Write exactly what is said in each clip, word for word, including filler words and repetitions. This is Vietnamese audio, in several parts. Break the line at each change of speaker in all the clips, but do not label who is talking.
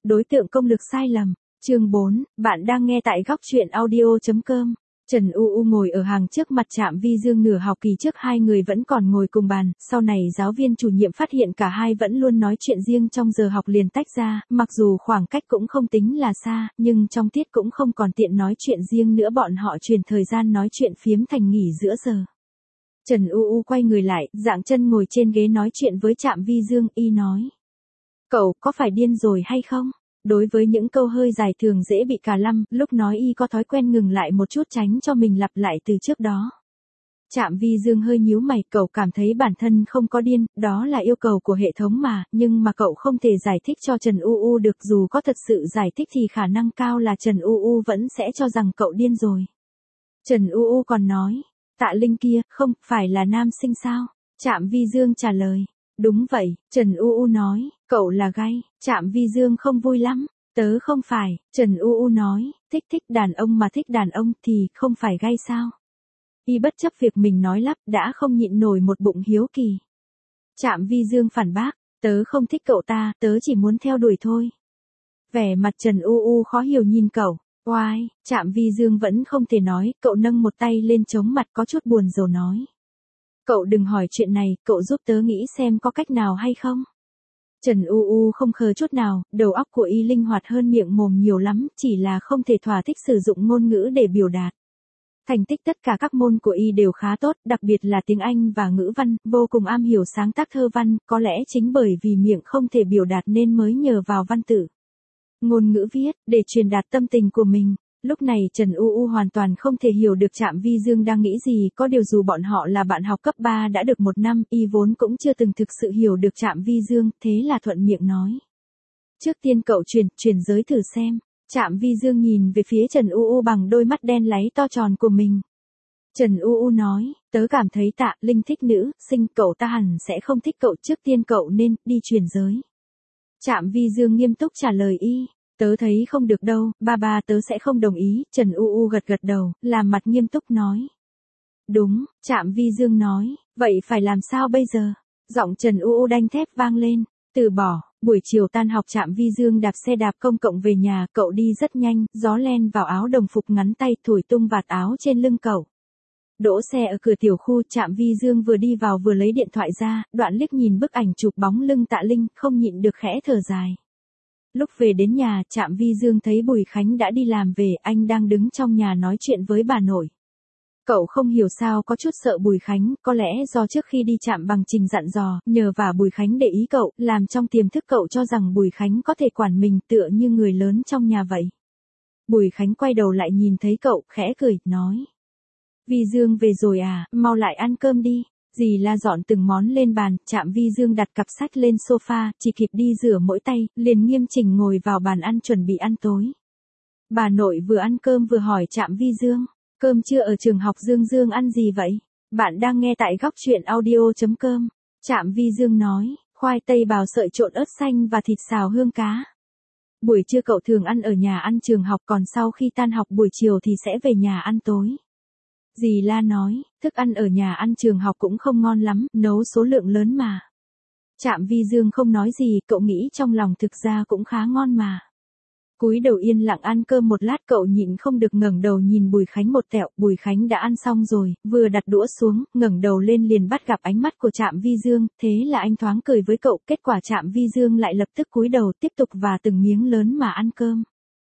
đối tượng công lực sai lầm. Chương bốn, bạn đang nghe tại góc truyện audio chấm com. Trần U U ngồi ở hàng trước mặt Trạm Vi Dương nửa học kỳ trước hai người vẫn còn ngồi cùng bàn, sau này giáo viên chủ nhiệm phát hiện cả hai vẫn luôn nói chuyện riêng trong giờ học liền tách ra, mặc dù khoảng cách cũng không tính là xa, nhưng trong tiết cũng không còn tiện nói chuyện riêng nữa bọn họ chuyển thời gian nói chuyện phiếm thành nghỉ giữa giờ. Trần U U quay người lại, dạng chân ngồi trên ghế nói chuyện với Trạm Vi Dương, y nói. Cậu có phải điên rồi hay không? Đối với những câu hơi dài thường dễ bị cà lăm, lúc nói y có thói quen ngừng lại một chút tránh cho mình lặp lại từ trước đó. Trạm Vi Dương hơi nhíu mày, cậu cảm thấy bản thân không có điên, đó là yêu cầu của hệ thống mà, nhưng mà cậu không thể giải thích cho Trần U U được, dù có thật sự giải thích thì khả năng cao là Trần U U vẫn sẽ cho rằng cậu điên rồi. Trần U U còn nói, Tạ Linh kia, không phải là nam sinh sao? Trạm Vi Dương trả lời. Đúng vậy, Trần U U nói, cậu là gay. Trạm Vi Dương không vui lắm. Tớ không phải, Trần U U nói, thích thích đàn ông mà thích đàn ông thì không phải gay sao? Y bất chấp việc mình nói lắp đã không nhịn nổi một bụng hiếu kỳ. Trạm Vi Dương phản bác, tớ không thích cậu ta, tớ chỉ muốn theo đuổi thôi. Vẻ mặt Trần U U khó hiểu nhìn cậu. Oai, Trạm Vi Dương vẫn không thể nói, cậu nâng một tay lên chống mặt có chút buồn rầu nói. Cậu đừng hỏi chuyện này, cậu giúp tớ nghĩ xem có cách nào hay không. Trần U U không khờ chút nào, đầu óc của y linh hoạt hơn miệng mồm nhiều lắm, chỉ là không thể thỏa thích sử dụng ngôn ngữ để biểu đạt. Thành tích tất cả các môn của y đều khá tốt, đặc biệt là tiếng Anh và ngữ văn, vô cùng am hiểu sáng tác thơ văn, có lẽ chính bởi vì miệng không thể biểu đạt nên mới nhờ vào văn tự. Ngôn ngữ viết, để truyền đạt tâm tình của mình. Lúc này Trần U U hoàn toàn không thể hiểu được Trạm Vi Dương đang nghĩ gì, có điều dù bọn họ là bạn học cấp ba đã được một năm, y vốn cũng chưa từng thực sự hiểu được Trạm Vi Dương, thế là thuận miệng nói. Trước tiên cậu truyền, truyền giới thử xem. Trạm Vi Dương nhìn về phía Trần U U bằng đôi mắt đen láy to tròn của mình. Trần U U nói, tớ cảm thấy Tạ Linh thích nữ, sinh cậu ta hẳn sẽ không thích cậu, trước tiên cậu nên đi truyền giới. Trạm Vi Dương nghiêm túc trả lời y. Tớ thấy không được đâu, ba ba tớ sẽ không đồng ý, Trần U U gật gật đầu, làm mặt nghiêm túc nói. Đúng, Trạm Vi Dương nói, vậy phải làm sao bây giờ? Giọng Trần U U đanh thép vang lên, từ bỏ, buổi chiều tan học Trạm Vi Dương đạp xe đạp công cộng về nhà, cậu đi rất nhanh, gió len vào áo đồng phục ngắn tay thổi tung vạt áo trên lưng cậu. Đỗ xe ở cửa tiểu khu, Trạm Vi Dương vừa đi vào vừa lấy điện thoại ra, đoạn liếc nhìn bức ảnh chụp bóng lưng Tạ Linh, không nhịn được khẽ thở dài. Lúc về đến nhà, Trạm Vi Dương thấy Bùi Khánh đã đi làm về, anh đang đứng trong nhà nói chuyện với bà nội. Cậu không hiểu sao có chút sợ Bùi Khánh, có lẽ do trước khi đi Trạm Bằng Trình dặn dò, nhờ vả Bùi Khánh để ý cậu, làm trong tiềm thức cậu cho rằng Bùi Khánh có thể quản mình tựa như người lớn trong nhà vậy. Bùi Khánh quay đầu lại nhìn thấy cậu, khẽ cười, nói. Vi Dương về rồi à, mau lại ăn cơm đi. Dì La dọn từng món lên bàn, Trạm Vi Dương đặt cặp sách lên sofa, chỉ kịp đi rửa mỗi tay, liền nghiêm chỉnh ngồi vào bàn ăn chuẩn bị ăn tối. Bà nội vừa ăn cơm vừa hỏi Trạm Vi Dương, cơm trưa ở trường học Dương Dương ăn gì vậy? Bạn đang nghe tại góc truyện audio chấm com. Trạm Vi Dương nói, khoai tây bào sợi trộn ớt xanh và thịt xào hương cá. Buổi trưa cậu thường ăn ở nhà ăn trường học, còn sau khi tan học buổi chiều thì sẽ về nhà ăn tối. Dì La nói, thức ăn ở nhà ăn trường học cũng không ngon lắm, nấu số lượng lớn mà. Trạm Vi Dương không nói gì, cậu nghĩ trong lòng thực ra cũng khá ngon mà. Cúi đầu yên lặng ăn cơm một lát, cậu nhịn không được ngẩng đầu nhìn Bùi Khánh một tẹo. Bùi Khánh đã ăn xong rồi, vừa đặt đũa xuống, ngẩng đầu lên liền bắt gặp ánh mắt của Trạm Vi Dương, thế là anh thoáng cười với cậu, kết quả Trạm Vi Dương lại lập tức cúi đầu tiếp tục và từng miếng lớn mà ăn cơm.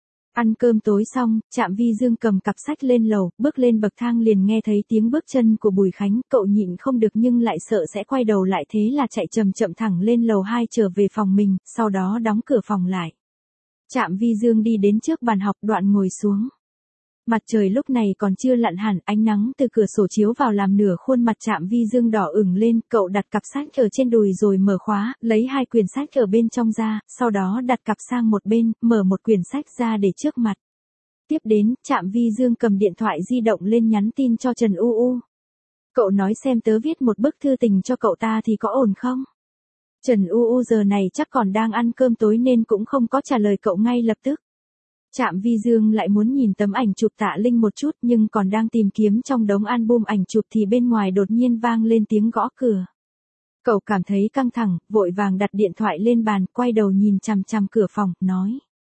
Ăn cơm tối xong, Trạm Vi Dương cầm cặp sách lên lầu, bước lên bậc thang liền nghe thấy tiếng bước chân của Bùi Khánh, cậu nhịn không được nhưng lại sợ sẽ quay đầu lại, thế là chạy chậm chậm thẳng lên lầu hai trở về phòng mình, sau đó đóng cửa phòng lại. Trạm Vi Dương đi đến trước bàn học, đoạn ngồi xuống. Mặt trời lúc này còn chưa lặn hẳn, ánh nắng từ cửa sổ chiếu vào làm nửa khuôn mặt Trạm Vi Dương đỏ ửng lên, cậu đặt cặp sách ở trên đùi rồi mở khóa, lấy hai quyển sách ở bên trong ra, sau đó đặt cặp sang một bên, mở một quyển sách ra để trước mặt. Tiếp đến, Trạm Vi Dương cầm điện thoại di động lên nhắn tin cho Trần U U. Cậu nói xem tớ viết một bức thư tình cho cậu ta thì có ổn không? Trần U U giờ này chắc còn đang ăn cơm tối nên cũng không có trả lời cậu ngay lập tức. Trạm Vi Dương lại muốn nhìn tấm ảnh chụp Tạ Linh một chút, nhưng còn đang tìm kiếm trong đống album ảnh chụp thì bên ngoài đột nhiên vang lên tiếng gõ cửa. Cậu cảm thấy căng thẳng, vội vàng đặt điện thoại lên bàn, quay đầu nhìn chằm chằm cửa phòng, nói.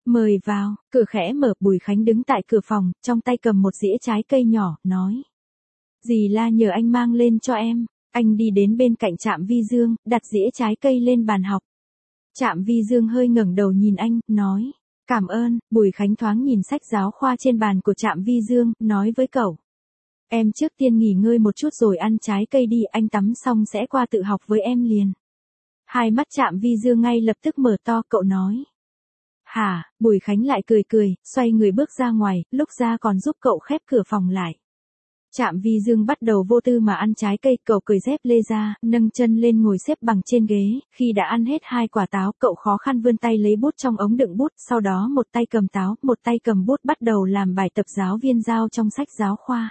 Mời vào, cửa khẽ mở, Bùi Khánh đứng tại cửa phòng, trong tay cầm một dĩa trái cây nhỏ, nói. Dì La nhờ anh mang lên cho em. Anh đi đến bên cạnh Trạm Vi Dương, đặt dĩa trái cây lên bàn học. Trạm Vi Dương hơi ngẩng đầu nhìn anh, nói. Cảm ơn. Bùi Khánh thoáng nhìn sách giáo khoa trên bàn của Trạm Vi Dương, nói với cậu. Em trước tiên nghỉ ngơi một chút rồi ăn trái cây đi, anh tắm xong sẽ qua tự học với em liền. Hai mắt Trạm Vi Dương ngay lập tức mở to, cậu nói. Hả, Bùi Khánh lại cười cười, xoay người bước ra ngoài, lúc ra còn giúp cậu khép cửa phòng lại. Trạm Vi Dương bắt đầu vô tư mà ăn trái cây, cậu cởi dép lê ra, nâng chân lên ngồi xếp bằng trên ghế, khi đã ăn hết hai quả táo, cậu khó khăn vươn tay lấy bút trong ống đựng bút, sau đó một tay cầm táo, một tay cầm bút bắt đầu làm bài tập giáo viên giao trong sách giáo khoa.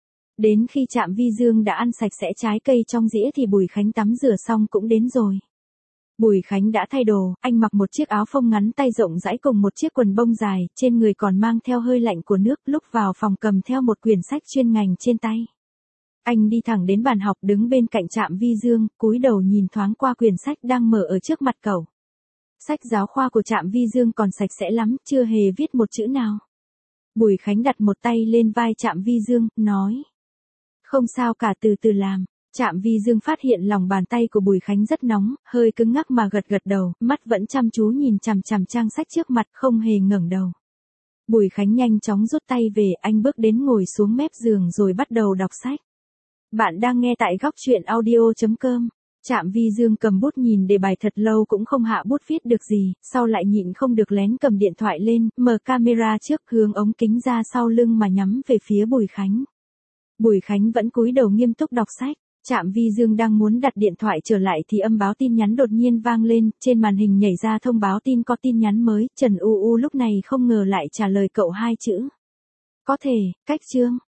Đến khi Trạm Vi Dương đã ăn sạch sẽ trái cây trong dĩa thì Bùi Khánh tắm rửa xong cũng đến rồi. Bùi Khánh đã thay đồ, anh mặc một chiếc áo phông ngắn tay rộng rãi cùng một chiếc quần bông dài, trên người còn mang theo hơi lạnh của nước, lúc vào phòng cầm theo một quyển sách chuyên ngành trên tay. Anh đi thẳng đến bàn học đứng bên cạnh Trạm Vi Dương, cúi đầu nhìn thoáng qua quyển sách đang mở ở trước mặt cậu. Sách giáo khoa của Trạm Vi Dương còn sạch sẽ lắm, chưa hề viết một chữ nào. Bùi Khánh đặt một tay lên vai Trạm Vi Dương, nói. Không sao cả, từ từ làm. Trạm Vi Dương phát hiện lòng bàn tay của Bùi Khánh rất nóng, hơi cứng ngắc mà gật gật đầu, mắt vẫn chăm chú nhìn chằm chằm trang sách trước mặt, không hề ngẩng đầu. Bùi Khánh nhanh chóng rút tay về, anh bước đến ngồi xuống mép giường rồi bắt đầu đọc sách. Bạn đang nghe tại góc truyện audio chấm com. Trạm Vi Dương cầm bút nhìn đề bài thật lâu cũng không hạ bút viết được gì, sau lại nhịn không được lén cầm điện thoại lên, mở camera trước, hướng ống kính ra sau lưng mà nhắm về phía Bùi Khánh. Bùi Khánh vẫn cúi đầu nghiêm túc đọc sách. Trạm Vi Dương đang muốn đặt điện thoại trở lại thì âm báo tin nhắn đột nhiên vang lên, trên màn hình nhảy ra thông báo tin có tin nhắn mới, Trần U U lúc này không ngờ lại trả lời cậu hai chữ. Có thể, cách chương.